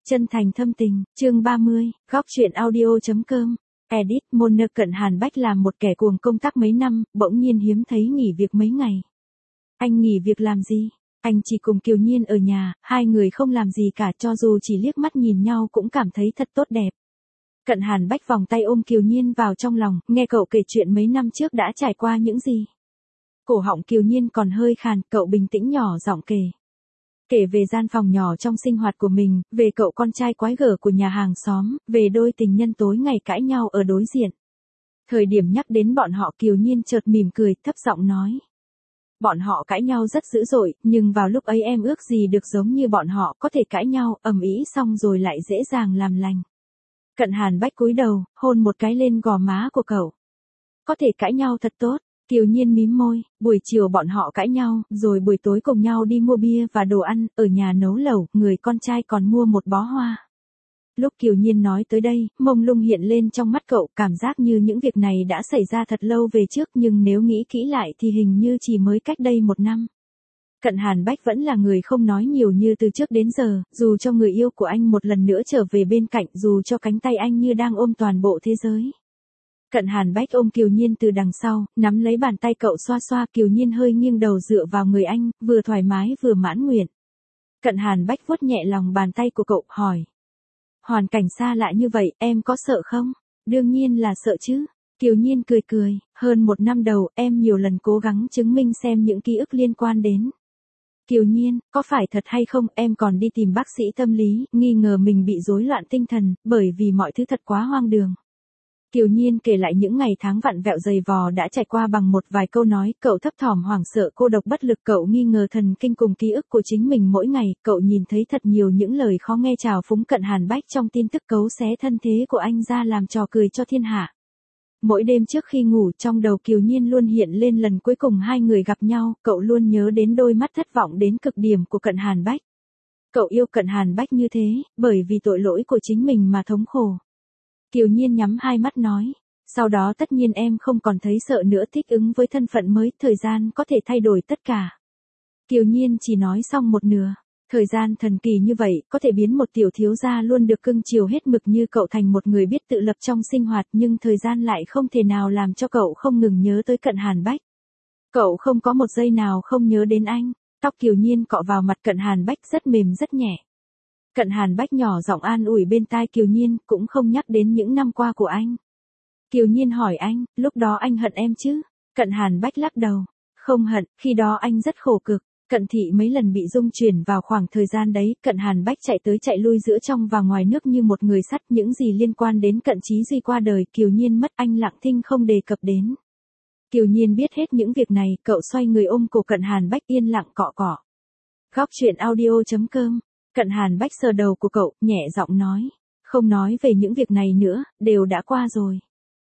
Chân thành thâm tình, chương 30, góc truyện audio.com. Edit, Mona. Cận Hàn Bách là một kẻ cuồng công tác mấy năm, bỗng nhiên hiếm thấy nghỉ việc mấy ngày. Anh nghỉ việc làm gì? Anh chỉ cùng Kiều Nhiên ở nhà, hai người không làm gì cả, cho dù chỉ liếc mắt nhìn nhau cũng cảm thấy thật tốt đẹp. Cận Hàn Bách vòng tay ôm Kiều Nhiên vào trong lòng, nghe cậu kể chuyện mấy năm trước đã trải qua những gì. Cổ họng Kiều Nhiên còn hơi khàn, cậu bình tĩnh nhỏ giọng kể. Kể về gian phòng nhỏ trong sinh hoạt của mình, về cậu con trai quái gở của nhà hàng xóm, về đôi tình nhân tối ngày cãi nhau ở đối diện. Thời điểm nhắc đến bọn họ, Kiều Nhiên chợt mỉm cười, thấp giọng nói. Bọn họ cãi nhau rất dữ dội, nhưng vào lúc ấy em ước gì được giống như bọn họ, có thể cãi nhau, ầm ĩ xong rồi lại dễ dàng làm lành. Cận Hàn Bách cúi đầu, hôn một cái lên gò má của cậu. Có thể cãi nhau thật tốt. Kiều Nhiên mím môi, buổi chiều bọn họ cãi nhau, rồi buổi tối cùng nhau đi mua bia và đồ ăn, ở nhà nấu lẩu, người con trai còn mua một bó hoa. Lúc Kiều Nhiên nói tới đây, mông lung hiện lên trong mắt cậu, cảm giác như những việc này đã xảy ra thật lâu về trước, nhưng nếu nghĩ kỹ lại thì hình như chỉ mới cách đây 1 năm. Cận Hàn Bách vẫn là người không nói nhiều như từ trước đến giờ, dù cho người yêu của anh một lần nữa trở về bên cạnh, dù cho cánh tay anh như đang ôm toàn bộ thế giới. Cận Hàn Bách ôm Kiều Nhiên từ đằng sau, nắm lấy bàn tay cậu xoa xoa. Kiều Nhiên hơi nghiêng đầu dựa vào người anh, vừa thoải mái vừa mãn nguyện. Cận Hàn Bách vuốt nhẹ lòng bàn tay của cậu, hỏi. Hoàn cảnh xa lạ như vậy, em có sợ không? Đương nhiên là sợ chứ. Kiều Nhiên cười cười, hơn 1 năm đầu, em nhiều lần cố gắng chứng minh xem những ký ức liên quan đến. Kiều Nhiên, có phải thật hay không? Em còn đi tìm bác sĩ tâm lý, nghi ngờ mình bị rối loạn tinh thần, bởi vì mọi thứ thật quá hoang đường. Kiều Nhiên kể lại những ngày tháng vặn vẹo dày vò đã trải qua bằng một vài câu nói, cậu thấp thỏm hoảng sợ cô độc bất lực, cậu nghi ngờ thần kinh cùng ký ức của chính mình mỗi ngày, cậu nhìn thấy thật nhiều những lời khó nghe trào phúng Cận Hàn Bách trong tin tức cấu xé thân thế của anh ra làm trò cười cho thiên hạ. Mỗi đêm trước khi ngủ, trong đầu Kiều Nhiên luôn hiện lên lần cuối cùng hai người gặp nhau, cậu luôn nhớ đến đôi mắt thất vọng đến cực điểm của Cận Hàn Bách. Cậu yêu Cận Hàn Bách như thế, bởi vì tội lỗi của chính mình mà thống khổ. Kiều Nhiên nhắm hai mắt nói, sau đó tất nhiên em không còn thấy sợ nữa, thích ứng với thân phận mới, thời gian có thể thay đổi tất cả. Kiều Nhiên chỉ nói xong một nửa, thời gian thần kỳ như vậy, có thể biến một tiểu thiếu gia luôn được cưng chiều hết mực như cậu thành một người biết tự lập trong sinh hoạt, nhưng thời gian lại không thể nào làm cho cậu không ngừng nhớ tới Cận Hàn Bách. Cậu không có một giây nào không nhớ đến anh. Tóc Kiều Nhiên cọ vào mặt Cận Hàn Bách rất mềm rất nhẹ. Cận Hàn Bách nhỏ giọng an ủi bên tai Kiều Nhiên, cũng không nhắc đến những năm qua của anh. Kiều Nhiên hỏi anh, lúc đó anh hận em chứ? Cận Hàn Bách lắc đầu, không hận, khi đó anh rất khổ cực. Cận thị mấy lần bị dung chuyển vào khoảng thời gian đấy, Cận Hàn Bách chạy tới chạy lui giữa trong và ngoài nước như một người sắt, những gì liên quan đến Cận Chí Duy qua đời, Kiều Nhiên mất, anh lặng thinh không đề cập đến. Kiều Nhiên biết hết những việc này, cậu xoay người ôm cổ Cận Hàn Bách yên lặng cọ cọ. Góc truyện audio.com. Cận Hàn Bách sờ đầu của cậu, nhẹ giọng nói, không nói về những việc này nữa, đều đã qua rồi.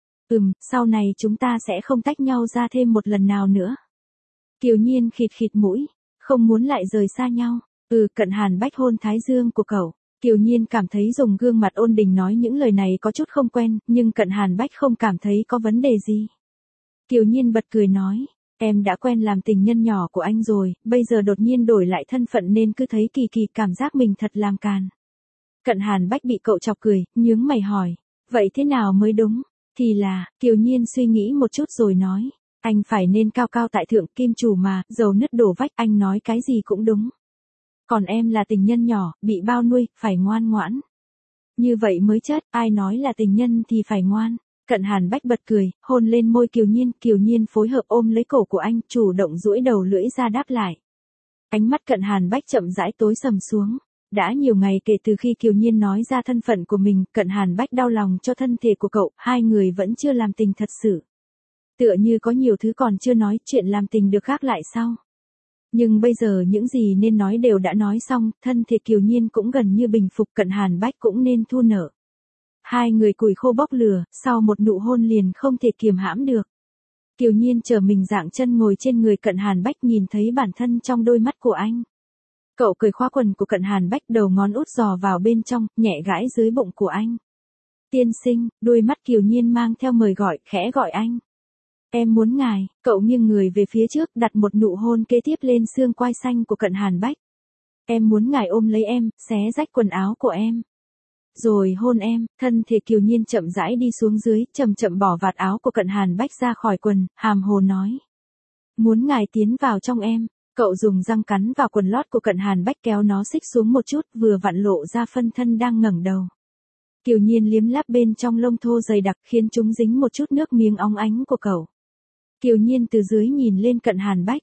Sau này chúng ta sẽ không tách nhau ra thêm một lần nào nữa. Kiều Nhiên khịt khịt mũi, không muốn lại rời xa nhau. Cận Hàn Bách hôn thái dương của cậu. Kiều Nhiên cảm thấy dùng gương mặt ôn đình nói những lời này có chút không quen, nhưng Cận Hàn Bách không cảm thấy có vấn đề gì. Kiều Nhiên bật cười nói, em đã quen làm tình nhân nhỏ của anh rồi, bây giờ đột nhiên đổi lại thân phận nên cứ thấy kỳ kỳ, cảm giác mình thật làm càn. Cận Hàn Bách bị cậu chọc cười, nhướng mày hỏi, vậy thế nào mới đúng? Thì là, Kiều Nhiên suy nghĩ một chút rồi nói, anh phải nên cao cao tại thượng, kim chủ mà, dầu nứt đổ vách, anh nói cái gì cũng đúng. Còn em là tình nhân nhỏ, bị bao nuôi, phải ngoan ngoãn. Như vậy mới chất, ai nói là tình nhân thì phải ngoan. Cận Hàn Bách bật cười, hôn lên môi Kiều Nhiên phối hợp ôm lấy cổ của anh, chủ động duỗi đầu lưỡi ra đáp lại. Ánh mắt Cận Hàn Bách chậm rãi tối sầm xuống. Đã nhiều ngày kể từ khi Kiều Nhiên nói ra thân phận của mình, Cận Hàn Bách đau lòng cho thân thể của cậu, hai người vẫn chưa làm tình thật sự. Tựa như có nhiều thứ còn chưa nói, chuyện làm tình được gác lại sau. Nhưng bây giờ những gì nên nói đều đã nói xong, thân thể Kiều Nhiên cũng gần như bình phục, Cận Hàn Bách cũng nên thu nở. Hai người củi khô bốc lửa, sau một nụ hôn liền không thể kiềm hãm được. Kiều Nhiên trở mình dạng chân ngồi trên người Cận Hàn Bách, nhìn thấy bản thân trong đôi mắt của anh. Cậu cởi khóa quần của Cận Hàn Bách, đầu ngón út dò vào bên trong, nhẹ gãi dưới bụng của anh. Tiên sinh, đôi mắt Kiều Nhiên mang theo mời gọi, khẽ gọi anh. Em muốn ngài. Cậu nghiêng người về phía trước, đặt một nụ hôn kế tiếp lên xương quai xanh của Cận Hàn Bách. Em muốn ngài ôm lấy em, xé rách quần áo của em. Rồi hôn em, thân thể Kiều Nhiên chậm rãi đi xuống dưới, chậm chậm bỏ vạt áo của Cận Hàn Bách ra khỏi quần, hàm hồ nói. Muốn ngài tiến vào trong em. Cậu dùng răng cắn vào quần lót của Cận Hàn Bách kéo nó xích xuống một chút, vừa vặn lộ ra phân thân đang ngẩng đầu. Kiều Nhiên liếm láp bên trong lông thô dày đặc khiến chúng dính một chút nước miếng óng ánh của cậu. Kiều Nhiên từ dưới nhìn lên Cận Hàn Bách,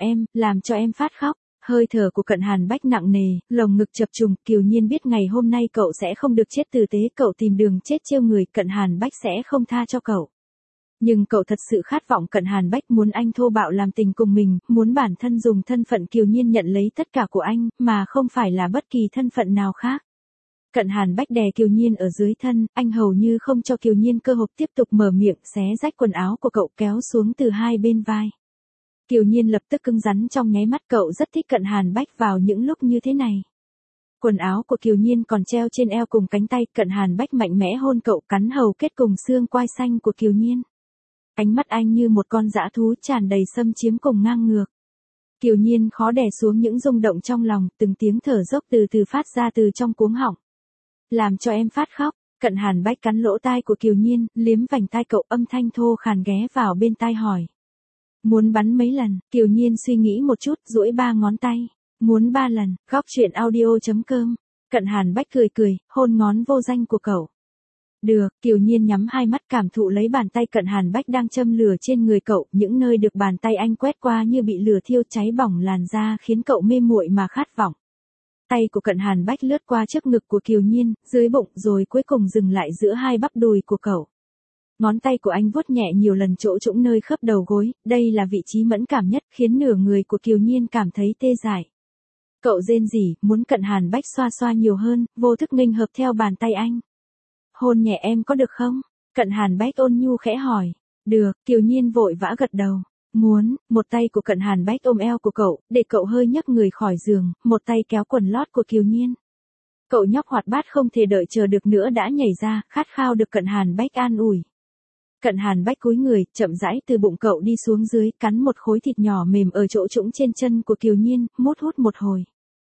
làm cho em phát khóc. Hơi thở của Cận Hàn Bách nặng nề, lồng ngực chập trùng, Kiều Nhiên biết ngày hôm nay cậu sẽ không được chết tử tế, cậu tìm đường chết trêu người, Cận Hàn Bách sẽ không tha cho cậu. Nhưng cậu thật sự khát vọng Cận Hàn Bách muốn anh thô bạo làm tình cùng mình, muốn bản thân dùng thân phận Kiều Nhiên nhận lấy tất cả của anh, mà không phải là bất kỳ thân phận nào khác. Cận Hàn Bách đè Kiều Nhiên ở dưới thân, anh hầu như không cho Kiều Nhiên cơ hội tiếp tục mở miệng, xé rách quần áo của cậu kéo xuống từ hai bên vai. Kiều Nhiên lập tức cứng rắn trong nháy mắt, cậu rất thích Cận Hàn Bách vào những lúc như thế này. Quần áo của Kiều Nhiên còn treo trên eo cùng cánh tay, Cận Hàn Bách mạnh mẽ hôn cậu, cắn hầu kết cùng xương quai xanh của Kiều Nhiên. Ánh mắt anh như một con dã thú tràn đầy xâm chiếm cùng ngang ngược. Kiều Nhiên khó đè xuống những rung động trong lòng, từng tiếng thở dốc từ từ phát ra từ trong cuống họng. Làm cho em phát khóc. Cận Hàn Bách cắn lỗ tai của Kiều Nhiên, liếm vành tai cậu, âm thanh thô khàn ghé vào bên tai hỏi. Muốn bắn mấy lần? Kiều Nhiên suy nghĩ một chút, duỗi 3 ngón tay. Muốn 3 lần. Góc truyện audio.com. Cận Hàn Bách cười cười, hôn ngón vô danh của cậu. Được, Kiều Nhiên nhắm hai mắt cảm thụ lấy bàn tay Cận Hàn Bách đang châm lửa trên người cậu, những nơi được bàn tay anh quét qua như bị lửa thiêu cháy bỏng làn da khiến cậu mê muội mà khát vọng. Tay của Cận Hàn Bách lướt qua trước ngực của Kiều Nhiên, dưới bụng rồi cuối cùng dừng lại giữa hai bắp đùi của cậu. Ngón tay của anh vuốt nhẹ nhiều lần chỗ trũng nơi khớp đầu gối, đây là vị trí mẫn cảm nhất khiến nửa người của Kiều Nhiên cảm thấy tê dại. Cậu rên rỉ, muốn Cận Hàn Bách xoa xoa nhiều hơn, vô thức nghênh hợp theo bàn tay anh. Hôn nhẹ em có được không? Cận Hàn Bách ôn nhu khẽ hỏi. Được, Kiều Nhiên vội vã gật đầu. Muốn, một tay của Cận Hàn Bách ôm eo của cậu, để cậu hơi nhấc người khỏi giường, một tay kéo quần lót của Kiều Nhiên. Cậu nhóc hoạt bát không thể đợi chờ được nữa đã nhảy ra, khát khao được Cận Hàn Bách an ủi. Cận Hàn Bách cúi người, chậm rãi từ bụng cậu đi xuống dưới, cắn một khối thịt nhỏ mềm ở chỗ trũng trên chân của Kiều Nhiên, mút hút một hồi.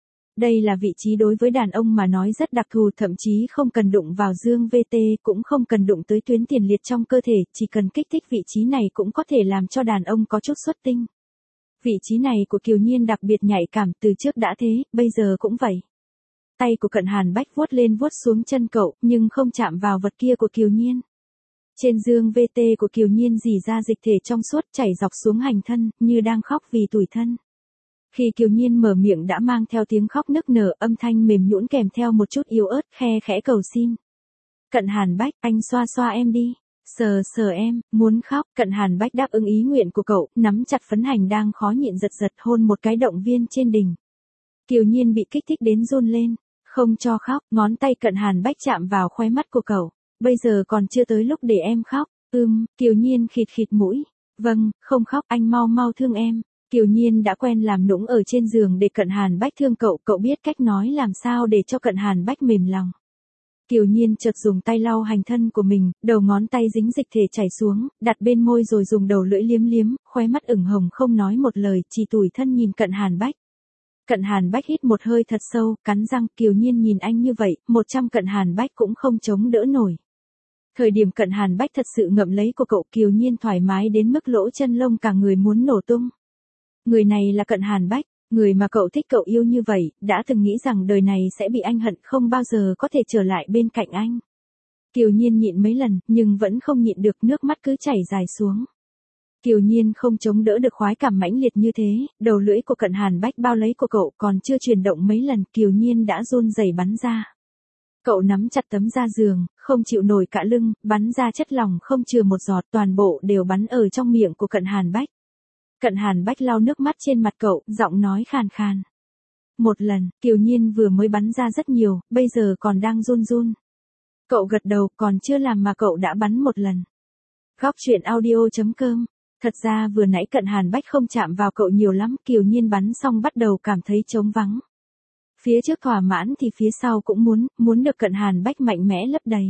Đây là vị trí đối với đàn ông mà nói rất đặc thù, thậm chí không cần đụng vào dương VT, cũng không cần đụng tới tuyến tiền liệt trong cơ thể, chỉ cần kích thích vị trí này cũng có thể làm cho đàn ông có chút xuất tinh. Vị trí này của Kiều Nhiên đặc biệt nhạy cảm, từ trước đã thế, bây giờ cũng vậy. Tay của Cận Hàn Bách vuốt lên vuốt xuống chân cậu, nhưng không chạm vào vật kia của Kiều Nhiên. Trên dương VT của Kiều Nhiên rỉ ra dịch thể trong suốt chảy dọc xuống hành thân, như đang khóc vì tủi thân. Khi Kiều Nhiên mở miệng đã mang theo tiếng khóc nức nở, âm thanh mềm nhũn kèm theo một chút yếu ớt, khe khẽ cầu xin. Cận Hàn Bách, anh xoa xoa em đi. Sờ sờ em, muốn khóc. Cận Hàn Bách đáp ứng ý nguyện của cậu, nắm chặt phấn hành đang khó nhịn giật giật, hôn một cái động viên trên đỉnh. Kiều Nhiên bị kích thích đến run lên. Không cho khóc, ngón tay Cận Hàn Bách chạm vào khóe mắt của cậu. Bây giờ còn chưa tới lúc để em khóc. Kiều Nhiên khịt khịt mũi. Vâng, không khóc, anh mau mau thương em. Kiều Nhiên đã quen làm nũng ở trên giường để Cận Hàn Bách thương cậu, cậu biết cách nói làm sao để cho Cận Hàn Bách mềm lòng. Kiều Nhiên chợt dùng tay lau hành thân của mình, đầu ngón tay dính dịch thể chảy xuống, đặt bên môi rồi dùng đầu lưỡi liếm liếm, khóe mắt ửng hồng không nói một lời, chỉ tủi thân nhìn Cận Hàn Bách. Cận Hàn Bách hít một hơi thật sâu, cắn răng, Kiều Nhiên nhìn anh như vậy, 100 Cận Hàn Bách cũng không chống đỡ nổi. Thời điểm Cận Hàn Bách thật sự ngậm lấy của cậu, Kiều Nhiên thoải mái đến mức lỗ chân lông cả người muốn nổ tung. Người này là Cận Hàn Bách, người mà cậu thích cậu yêu như vậy, đã từng nghĩ rằng đời này sẽ bị anh hận, không bao giờ có thể trở lại bên cạnh anh. Kiều Nhiên nhịn mấy lần, nhưng vẫn không nhịn được, nước mắt cứ chảy dài xuống. Kiều Nhiên không chống đỡ được khoái cảm mãnh liệt như thế, đầu lưỡi của Cận Hàn Bách bao lấy của cậu còn chưa chuyển động mấy lần, Kiều Nhiên đã run rẩy bắn ra. Cậu nắm chặt tấm da giường, không chịu nổi cả lưng, bắn ra chất lỏng không chừa một giọt, toàn bộ đều bắn ở trong miệng của Cận Hàn Bách. Cận Hàn Bách lau nước mắt trên mặt cậu, giọng nói khàn khàn. Một lần, Kiều Nhiên vừa mới bắn ra rất nhiều, bây giờ còn đang run run. Cậu gật đầu, còn chưa làm mà cậu đã bắn một lần. Góc truyện audio.com. Thật ra vừa nãy Cận Hàn Bách không chạm vào cậu nhiều lắm, Kiều Nhiên bắn xong bắt đầu cảm thấy trống vắng. Phía trước thỏa mãn thì phía sau cũng muốn được Cận Hàn Bách mạnh mẽ lấp đầy.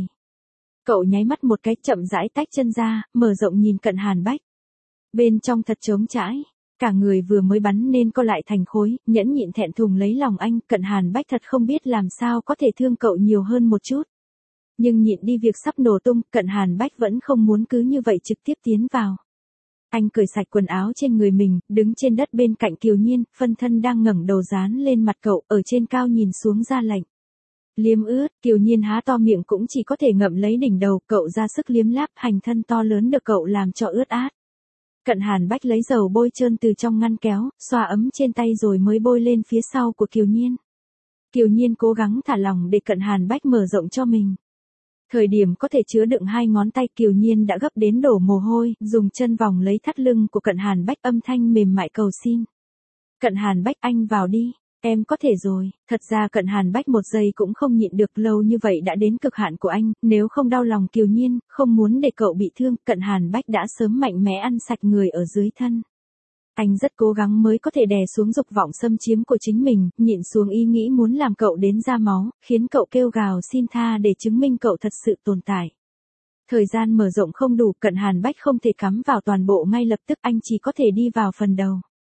Cậu nháy mắt một cái, chậm rãi tách chân ra, mở rộng nhìn Cận Hàn Bách. Bên trong thật trống trải. cả người vừa mới bắn nên co lại thành khối, nhẫn nhịn thẹn thùng lấy lòng anh, Cận Hàn Bách thật không biết làm sao có thể thương cậu nhiều hơn một chút. Nhưng nhịn đi việc sắp nổ tung, Cận Hàn Bách vẫn không muốn cứ như vậy trực tiếp tiến vào. Anh cởi sạch quần áo trên người mình, đứng trên đất bên cạnh Kiều Nhiên, phân thân đang ngẩng đầu dán lên mặt cậu, ở trên cao nhìn xuống ra lệnh. Liếm ướt, Kiều Nhiên há to miệng cũng chỉ có thể ngậm lấy đỉnh đầu, cậu ra sức liếm láp, hành thân to lớn được cậu làm cho ướt át. Cận Hàn Bách lấy dầu bôi trơn từ trong ngăn kéo, xoa ấm trên tay rồi mới bôi lên phía sau của Kiều Nhiên. Kiều Nhiên cố gắng thả lỏng để Cận Hàn Bách mở rộng cho mình. Thời điểm có thể chứa đựng 2 ngón tay, Kiều Nhiên đã gấp đến đổ mồ hôi, dùng chân vòng lấy thắt lưng của Cận Hàn Bách, âm thanh mềm mại cầu xin. Cận Hàn Bách, anh vào đi, em có thể rồi. Thật ra Cận Hàn Bách một giây cũng không nhịn được, lâu như vậy đã đến cực hạn của anh, nếu không đau lòng Kiều Nhiên, không muốn để cậu bị thương, Cận Hàn Bách đã sớm mạnh mẽ ăn sạch người ở dưới thân. Anh rất cố gắng mới có thể đè xuống dục vọng xâm chiếm của chính mình, nhịn xuống ý nghĩ muốn làm cậu đến ra máu, khiến cậu kêu gào xin tha để chứng minh cậu thật sự tồn tại. Thời gian mở rộng không đủ, Cận Hàn Bách không thể cắm vào toàn bộ ngay lập tức, anh chỉ có thể đi vào phần đầu.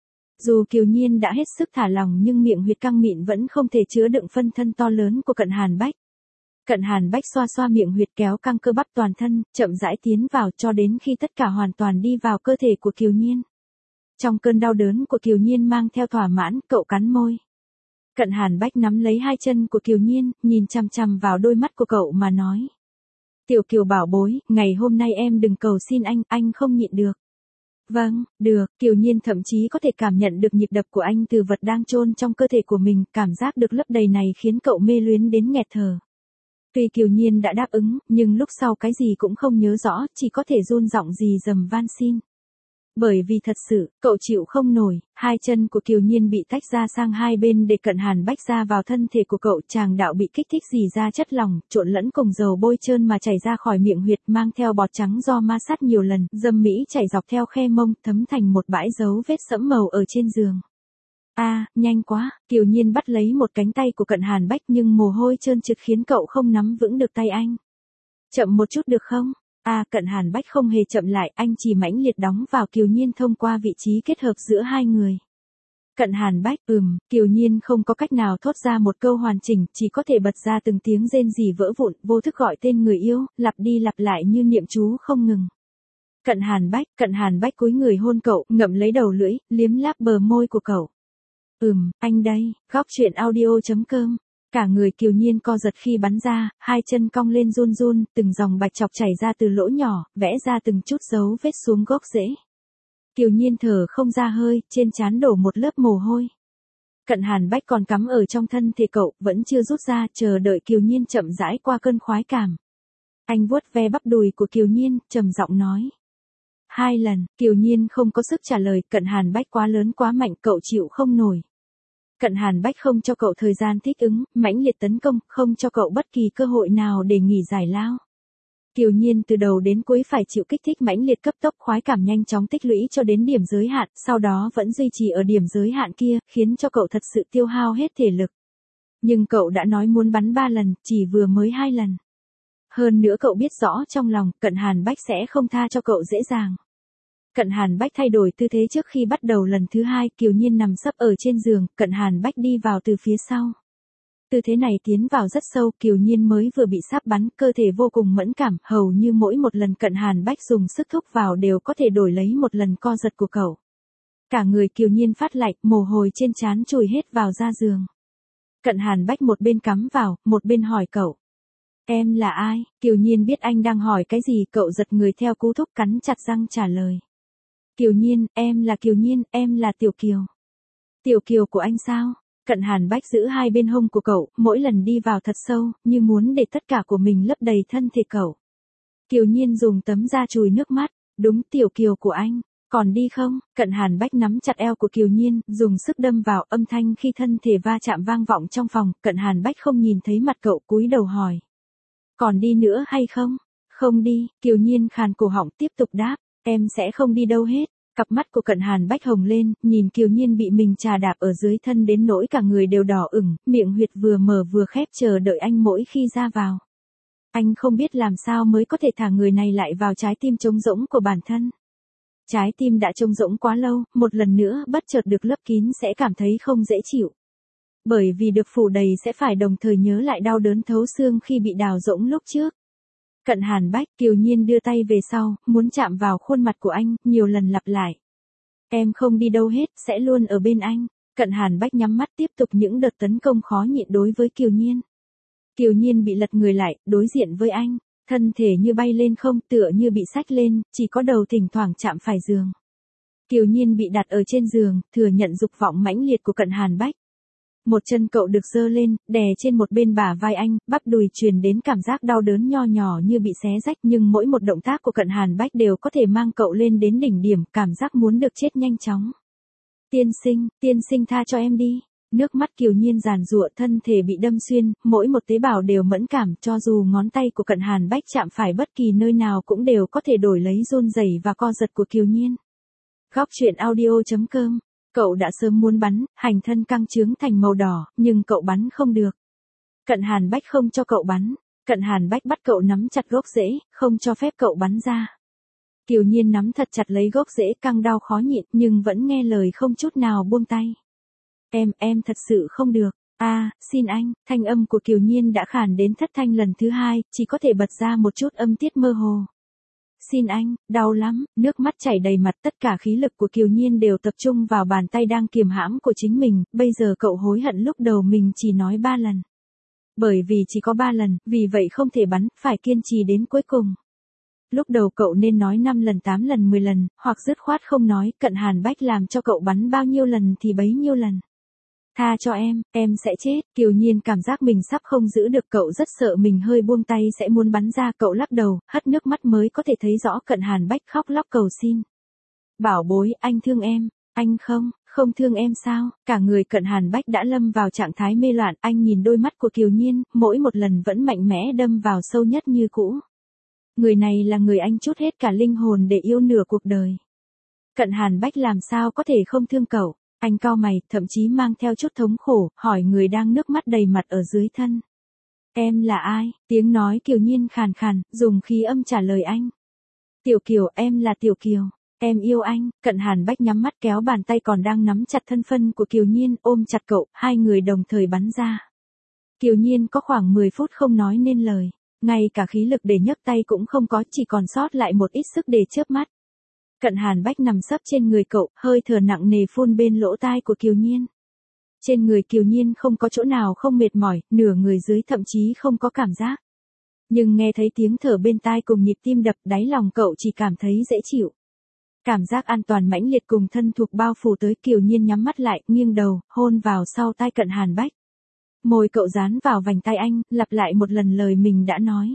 Dù Kiều Nhiên đã hết sức thả lỏng nhưng miệng huyệt căng mịn vẫn không thể chứa đựng phân thân to lớn của Cận Hàn Bách. Cận Hàn Bách xoa xoa miệng huyệt, kéo căng cơ bắp toàn thân, chậm rãi tiến vào cho đến khi tất cả hoàn toàn đi vào cơ thể của Kiều Nhiên. Trong cơn đau đớn của Kiều Nhiên mang theo thỏa mãn, cậu cắn môi. Cận Hàn Bách nắm lấy 2 chân của Kiều Nhiên, nhìn chằm chằm vào đôi mắt của cậu mà nói. Tiểu Kiều bảo bối, ngày hôm nay em đừng cầu xin anh không nhịn được. Vâng, được, Kiều Nhiên thậm chí có thể cảm nhận được nhịp đập của anh từ vật đang chôn trong cơ thể của mình, cảm giác được lấp đầy này khiến cậu mê luyến đến nghẹt thở. Tuy Kiều Nhiên đã đáp ứng, nhưng lúc sau cái gì cũng không nhớ rõ, chỉ có thể run giọng rì rầm van xin. Bởi vì thật sự, cậu chịu không nổi, 2 chân của Kiều Nhiên bị tách ra sang hai bên để Cận Hàn Bách ra vào thân thể của cậu, tràng đạo bị kích thích rỉ ra chất lỏng, trộn lẫn cùng dầu bôi trơn mà chảy ra khỏi miệng huyệt, mang theo bọt trắng do ma sát nhiều lần, dâm mỹ chảy dọc theo khe mông, thấm thành một bãi dấu vết sẫm màu ở trên giường. Nhanh quá, Kiều Nhiên bắt lấy một cánh tay của Cận Hàn Bách nhưng mồ hôi trơn trượt khiến cậu không nắm vững được tay anh. Chậm một chút được không? Cận Hàn Bách không hề chậm lại, anh chỉ mãnh liệt đóng vào Kiều Nhiên thông qua vị trí kết hợp giữa hai người. Cận Hàn Bách, Kiều Nhiên không có cách nào thốt ra một câu hoàn chỉnh, chỉ có thể bật ra từng tiếng rên rỉ vỡ vụn, vô thức gọi tên người yêu, lặp đi lặp lại như niệm chú không ngừng. Cận Hàn Bách cúi người hôn cậu, ngậm lấy đầu lưỡi, liếm láp bờ môi của cậu. Anh đây, góc truyện audio.com. Cả người Kiều Nhiên co giật khi bắn ra, 2 chân cong lên run run, từng dòng bạch chọc chảy ra từ lỗ nhỏ, vẽ ra từng chút dấu vết xuống gốc rễ. Kiều Nhiên thở không ra hơi, trên trán đổ một lớp mồ hôi. Cận Hàn Bách còn cắm ở trong thân thể cậu, vẫn chưa rút ra, chờ đợi Kiều Nhiên chậm rãi qua cơn khoái cảm. Anh vuốt ve bắp đùi của Kiều Nhiên, trầm giọng nói. 2 lần, Kiều Nhiên không có sức trả lời, Cận Hàn Bách quá lớn quá mạnh, cậu chịu không nổi. Cận Hàn Bách không cho cậu thời gian thích ứng, mãnh liệt tấn công, không cho cậu bất kỳ cơ hội nào để nghỉ giải lao. Kiều Nhiên từ đầu đến cuối phải chịu kích thích mãnh liệt, cấp tốc khoái cảm nhanh chóng tích lũy cho đến điểm giới hạn, sau đó vẫn duy trì ở điểm giới hạn kia, khiến cho cậu thật sự tiêu hao hết thể lực. Nhưng cậu đã nói muốn bắn 3 lần, chỉ vừa mới 2 lần. Hơn nữa cậu biết rõ trong lòng, Cận Hàn Bách sẽ không tha cho cậu dễ dàng. Cận Hàn Bách thay đổi tư thế trước khi bắt đầu lần thứ 2, Kiều Nhiên nằm sấp ở trên giường, Cận Hàn Bách đi vào từ phía sau. Tư thế này tiến vào rất sâu, Kiều Nhiên mới vừa bị sáp bắn, cơ thể vô cùng mẫn cảm, hầu như mỗi một lần Cận Hàn Bách dùng sức thúc vào đều có thể đổi lấy một lần co giật của cậu. Cả người Kiều Nhiên phát lạnh, mồ hôi trên trán trùi hết vào da giường. Cận Hàn Bách một bên cắm vào, một bên hỏi cậu. Em là ai? Kiều Nhiên biết anh đang hỏi cái gì, cậu giật người theo cú thúc, cắn chặt răng trả lời. Kiều Nhiên, em là Kiều Nhiên, em là Tiểu Kiều. Tiểu Kiều của anh sao? Cận Hàn Bách giữ hai bên hông của cậu, mỗi lần đi vào thật sâu, như muốn để tất cả của mình lấp đầy thân thể cậu. Kiều Nhiên dùng tấm da chùi nước mắt, đúng, Tiểu Kiều của anh, còn đi không? Cận Hàn Bách nắm chặt eo của Kiều Nhiên, dùng sức đâm vào, âm thanh khi thân thể va chạm vang vọng trong phòng, Cận Hàn Bách không nhìn thấy mặt cậu, cúi đầu hỏi. Còn đi nữa hay không? Không đi, Kiều Nhiên khàn cổ họng tiếp tục đáp, em sẽ không đi đâu hết. Cặp mắt của Cận Hàn Bách hồng lên, nhìn Kiều Nhiên bị mình trà đạp ở dưới thân đến nỗi cả người đều đỏ ửng, miệng huyệt vừa mở vừa khép chờ đợi anh mỗi khi ra vào. Anh không biết làm sao mới có thể thả người này lại vào trái tim trống rỗng của bản thân. Trái tim đã trống rỗng quá lâu, một lần nữa bất chợt được lấp kín sẽ cảm thấy không dễ chịu. Bởi vì được phủ đầy sẽ phải đồng thời nhớ lại đau đớn thấu xương khi bị đào rỗng lúc trước. Cận Hàn Bách, Kiều Nhiên đưa tay về sau, muốn chạm vào khuôn mặt của anh, nhiều lần lặp lại. Em không đi đâu hết, sẽ luôn ở bên anh. Cận Hàn Bách nhắm mắt tiếp tục những đợt tấn công khó nhịn đối với Kiều Nhiên. Kiều Nhiên bị lật người lại, đối diện với anh. Thân thể như bay lên không, tựa như bị xách lên, chỉ có đầu thỉnh thoảng chạm phải giường. Kiều Nhiên bị đặt ở trên giường, thừa nhận dục vọng mãnh liệt của Cận Hàn Bách. Một chân cậu được giơ lên, đè trên một bên bả vai anh, bắp đùi truyền đến cảm giác đau đớn nho nhỏ như bị xé rách, nhưng mỗi một động tác của Cận Hàn Bách đều có thể mang cậu lên đến đỉnh điểm, cảm giác muốn được chết nhanh chóng. Tiên sinh tha cho em đi. Nước mắt Kiều Nhiên giàn giụa, thân thể bị đâm xuyên, mỗi một tế bào đều mẫn cảm, cho dù ngón tay của Cận Hàn Bách chạm phải bất kỳ nơi nào cũng đều có thể đổi lấy run rẩy và co giật của Kiều Nhiên. Góc truyện audio.com. Cậu đã sớm muốn bắn, hành thân căng trướng thành màu đỏ, nhưng cậu bắn không được. Cận Hàn Bách không cho cậu bắn. Cận Hàn Bách bắt cậu nắm chặt gốc rễ, không cho phép cậu bắn ra. Kiều Nhiên nắm thật chặt lấy gốc rễ, căng đau khó nhịn, nhưng vẫn nghe lời không chút nào buông tay. Em thật sự không được. Xin anh. Thanh âm của Kiều Nhiên đã khàn đến thất thanh lần thứ hai, chỉ có thể bật ra một chút âm tiết mơ hồ. Xin anh, đau lắm, nước mắt chảy đầy mặt, tất cả khí lực của Kiều Nhiên đều tập trung vào bàn tay đang kiềm hãm của chính mình, bây giờ cậu hối hận lúc đầu mình chỉ nói 3 lần. Bởi vì chỉ có 3 lần, vì vậy không thể bắn, phải kiên trì đến cuối cùng. Lúc đầu cậu nên nói 5 lần 8 lần 10 lần, hoặc dứt khoát không nói, Cận Hàn Bách làm cho cậu bắn bao nhiêu lần thì bấy nhiêu lần. Tha cho em sẽ chết. Kiều Nhiên cảm giác mình sắp không giữ được, cậu rất sợ mình hơi buông tay sẽ muốn bắn ra, cậu lắc đầu, hất nước mắt mới có thể thấy rõ Cận Hàn Bách khóc lóc cầu xin. Bảo bối, anh thương em. Anh không thương em sao? Cả người Cận Hàn Bách đã lâm vào trạng thái mê loạn, anh nhìn đôi mắt của Kiều Nhiên, mỗi một lần vẫn mạnh mẽ đâm vào sâu nhất như cũ. Người này là người anh trút hết cả linh hồn để yêu nửa cuộc đời. Cận Hàn Bách làm sao có thể không thương cậu? Anh cau mày, thậm chí mang theo chút thống khổ, hỏi người đang nước mắt đầy mặt ở dưới thân. Em là ai? Tiếng nói Kiều Nhiên khàn khàn, dùng khí âm trả lời anh. Tiểu Kiều, em là Tiểu Kiều. Em yêu anh. Cận Hàn Bách nhắm mắt kéo bàn tay còn đang nắm chặt thân phân của Kiều Nhiên, ôm chặt cậu, hai người đồng thời bắn ra. Kiều Nhiên có khoảng 10 phút không nói nên lời. Ngay cả khí lực để nhấc tay cũng không có, chỉ còn sót lại một ít sức để chớp mắt. Cận Hàn Bách nằm sấp trên người cậu, hơi thở nặng nề phun bên lỗ tai của Kiều Nhiên. Trên người Kiều Nhiên không có chỗ nào không mệt mỏi, nửa người dưới thậm chí không có cảm giác. Nhưng nghe thấy tiếng thở bên tai cùng nhịp tim đập, đáy lòng cậu chỉ cảm thấy dễ chịu. Cảm giác an toàn mãnh liệt cùng thân thuộc bao phủ tới, Kiều Nhiên nhắm mắt lại, nghiêng đầu, hôn vào sau tai Cận Hàn Bách. Môi cậu dán vào vành tai anh, lặp lại một lần lời mình đã nói.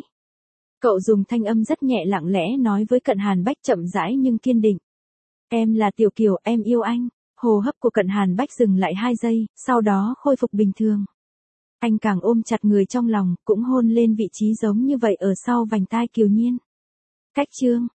Cậu dùng thanh âm rất nhẹ lặng lẽ nói với Cận Hàn Bách, chậm rãi nhưng kiên định. Em là Tiểu Kiều, em yêu anh. Hô hấp của Cận Hàn Bách dừng lại 2 giây, sau đó khôi phục bình thường. Anh càng ôm chặt người trong lòng, cũng hôn lên vị trí giống như vậy ở sau vành tai Kiều Nhiên. Cách chương